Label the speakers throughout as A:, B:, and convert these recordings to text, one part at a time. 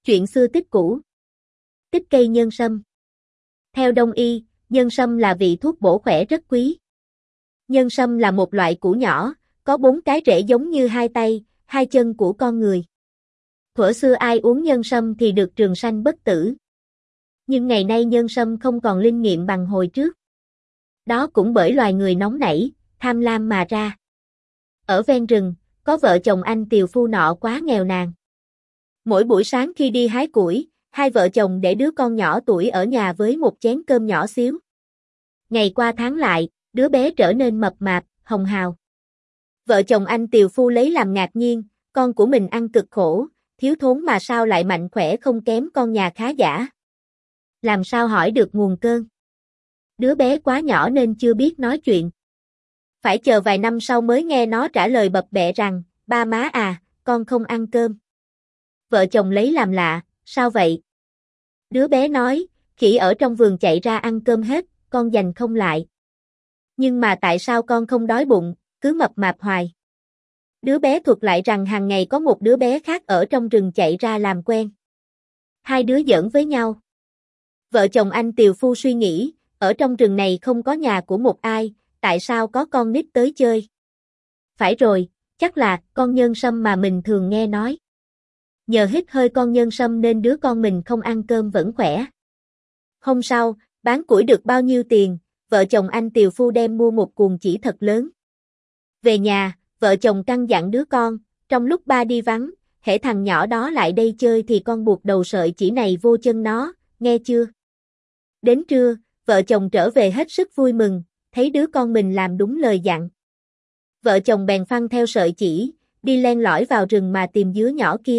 A: Chuyện xưa tích cũ. Tích cây nhân sâm. Theo Đông y, nhân sâm là vị thuốc bổ khỏe rất quý. Nhân sâm là một loại củ nhỏ, có 4 cái rễ giống như hai tay, hai chân của con người. Thuở xưa ai uống nhân sâm thì được trường sanh bất tử. Nhưng ngày nay nhân sâm không còn linh nghiệm bằng hồi trước. Đó cũng bởi loài người nóng nảy, tham lam mà ra. Ở ven rừng, có vợ chồng anh tiều phu nọ quá nghèo nàn. Mỗi buổi sáng khi đi hái củi, hai vợ chồng để đứa con nhỏ tuổi ở nhà với một chén cơm nhỏ xíu. Ngày qua tháng lại, đứa bé trở nên mập mạp, hồng hào. Vợ chồng anh tiều phu lấy làm ngạc nhiên, con của mình ăn cực khổ, thiếu thốn mà sao lại mạnh khỏe không kém con nhà khá giả. Làm sao hỏi được nguồn cơn? Đứa bé quá nhỏ nên chưa biết nói chuyện. Phải chờ vài năm sau mới nghe nó trả lời bập bẹ rằng, ba má à, con không ăn cơm. Vợ chồng lấy làm lạ, sao vậy? Đứa bé nói, khỉ ở trong vườn chạy ra ăn cơm hết, con giành không lại. Nhưng mà tại sao con không đói bụng, cứ mập mạp hoài? Đứa bé thuật lại rằng hàng ngày có một đứa bé khác ở trong rừng chạy ra làm quen. Hai đứa giỡn với nhau. Vợ chồng anh tiều phu suy nghĩ, ở trong rừng này không có nhà của một ai, tại sao có con nít tới chơi? Phải rồi, chắc là con nhân sâm mà mình thường nghe nói. Nhờ hít hơi con nhân sâm nên đứa con mình không ăn cơm vẫn khỏe. Hôm sau, bán củi được bao nhiêu tiền, vợ chồng anh tiều phu đem mua một cuồng chỉ thật lớn. Về nhà, vợ chồng căn dặn đứa con, trong lúc ba đi vắng, hễ thằng nhỏ đó lại đây chơi thì con buộc đầu sợi chỉ này vô chân nó, nghe chưa? Đến trưa, vợ chồng trở về hết sức vui mừng, thấy đứa con mình làm đúng lời dặn. Vợ chồng bèn phăng theo sợi chỉ, đi len lỏi vào rừng mà tìm dứa nhỏ kia.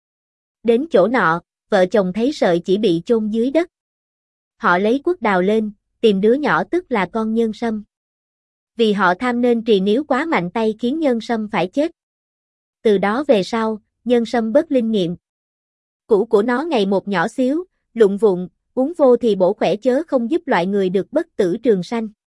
A: Đến chỗ nọ, vợ chồng thấy sợi chỉ bị chôn dưới đất. Họ lấy cuốc đào lên, tìm đứa nhỏ tức là con nhân sâm. Vì họ tham nên trì níu quá mạnh tay khiến nhân sâm phải chết. Từ đó về sau, nhân sâm bớt linh nghiệm. Củ của nó ngày một nhỏ xíu, lụng vụng, uống vô thì bổ khỏe chớ không giúp loại người được bất tử trường sanh.